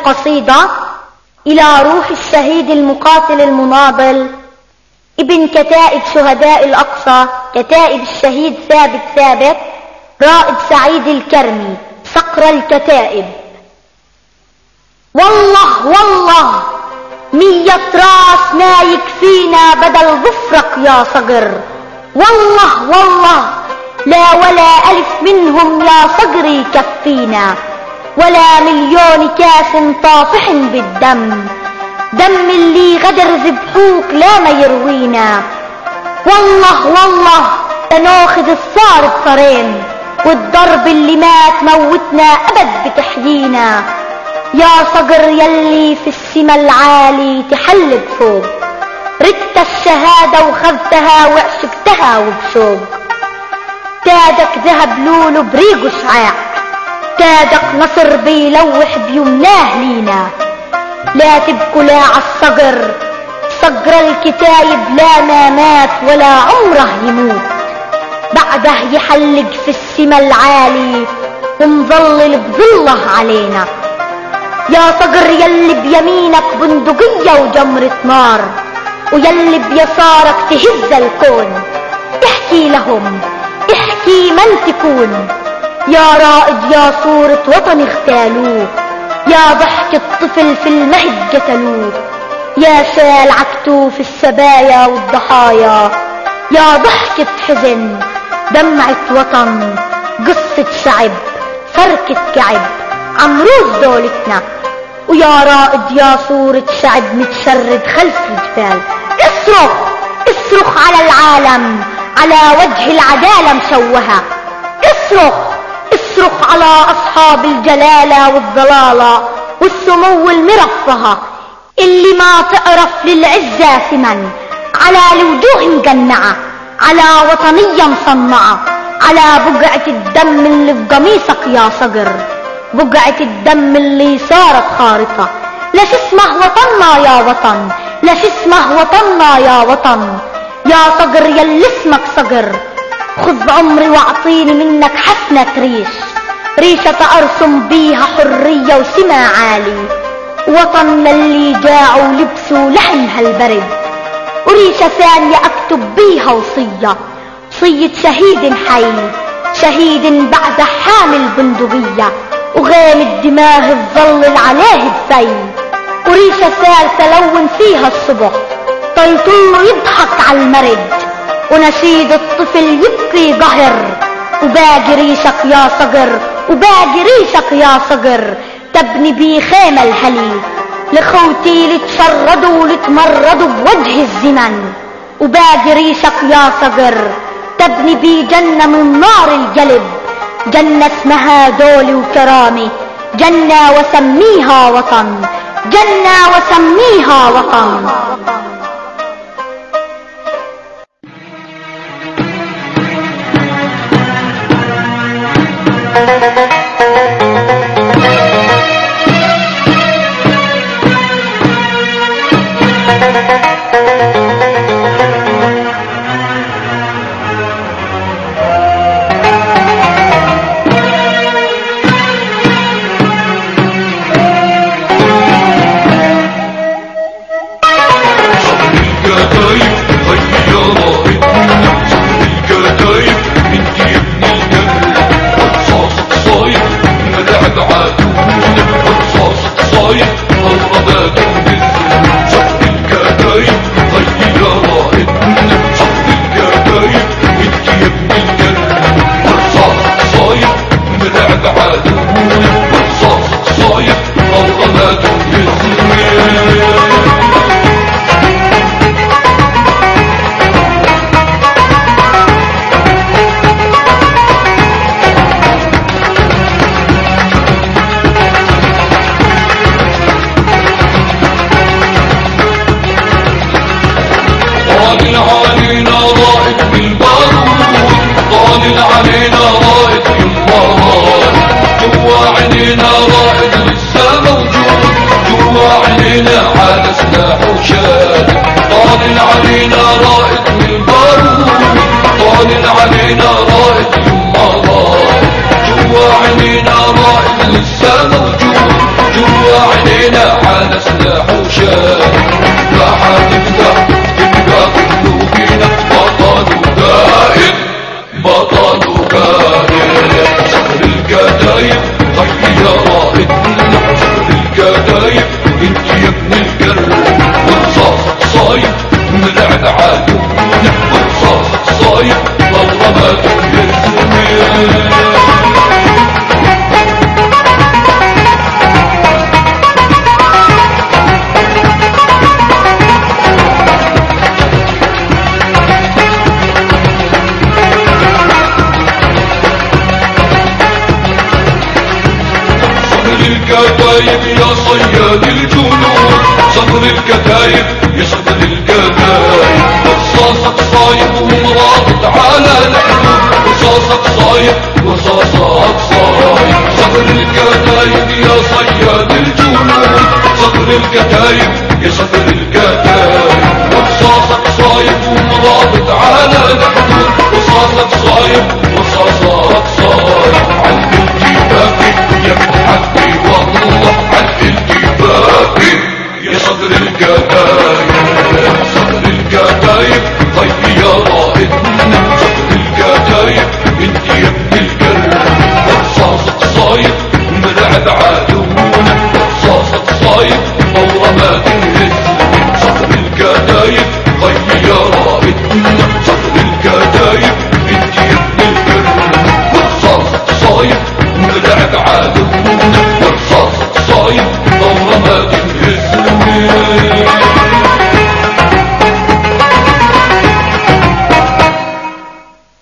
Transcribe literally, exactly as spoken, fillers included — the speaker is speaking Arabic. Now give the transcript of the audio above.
قصيدة إلى روح الشهيد المقاتل المناضل ابن كتائب شهداء الأقصى، كتائب الشهيد ثابت ثابت، رائد سعيد الكرمي، صقر الكتائب. والله والله مية راس ما يكفينا بدل ظفرك يا صقر، والله والله لا ولا ألف منهم يا صقر يكفينا، ولا مليون كاس طافح بالدم، دم اللي غدر ذبحوك لا ما يروينا. والله والله تناخذ الصار بصرين، والضرب اللي مات موتنا أبد بتحيينا. يا صقر يلي في السما العالي تحلب فوق، ردت الشهادة وخذتها وعشقتها وبشوق. تادك ذهب لولو بريق شعاع، تادك نصر بيلوح بيمناه لينا. لا تبكوا لا عالصقر، صقر الكتايب لا ما مات ولا عمره يموت، بعده يحلق في السما العالي ومظلل بظله علينا. يا صقر يلي بيمينك بندقية وجمرة نار، ويلي بيسارك تهز الكون، احكي لهم احكي من تكون. يا رائد يا صورة وطن اغتالوه، يا ضحك الطفل في المهد قتلوه، يا شال عكتوه في السبايا والضحايا، يا ضحكة حزن دمعة وطن، قصة شعب فركة كعب عمروز دولتنا. ويا رائد يا صورة شعب متشرد خلف الجبال، اصرخ اصرخ على العالم على وجه العدالة مشوهة، اصرخ اصرخ على أصحاب الجلالة والضلالة والسمو المرفهة اللي ما تعرف للعزة ثمن، على الوجوه مقنعة، على وطنية مصنعة، على بقعة الدم اللي في قميصك يا صقر، بقعة الدم اللي صارت خارطة. لا اسمه وطننا يا وطن، لا اسمه وطننا يا وطن. يا صقر يلي اسمك صقر، خذ عمري واعطيني منك حسنة ريش، ريشة ارسم بيها حرية وسما عالي، وطن للي جاعوا ولبسوا لحم هالبرد، وريشة ثانية اكتب بيها وصية، وصية شهيد حي، شهيد بعد حامل بندقية وغيم الدماغ تظلل عليه بسي، وريشة ثالثة لون فيها الصبح طيطله يضحك على المرد، ونشيد الطفل يبكي قهر. وباقي ريشك يا صقر، وباقي ريشك يا صقر، تبني بيه خيمة الهلي لخوتي لتشردوا ولتمردوا بوجه الزمن. وباقي ريشك يا صقر تبني بيه جنة من نار القلب، جنة اسمها دولي وكرامي، جنة وسميها وطن، جنة وسميها وطن. جوا عينينا رائد لسه موجود، جوا عينينا علينا على سلاح وشاد لا حتفتح تبقى قلوبنا بطل دائم بطل كائن صخر الكتايب طيب يا رائدنا صخر الكتايب انت يا ابن الكرم ورصاصك صايب ملعب عدونا ورصاصك صايب والله ما تكلفني الكتايب يا صياد الجنود صخر الكتايب يا صخر الكتايب رصاصك صايب ومرابط على الحدود رصاصك صايب رصاصك صايب صخر الكتايب يا صياد الجنود صخر الكتايب يا صخر الكتايب رصاصك صايب ومرابط على الحدود رصاصك صايب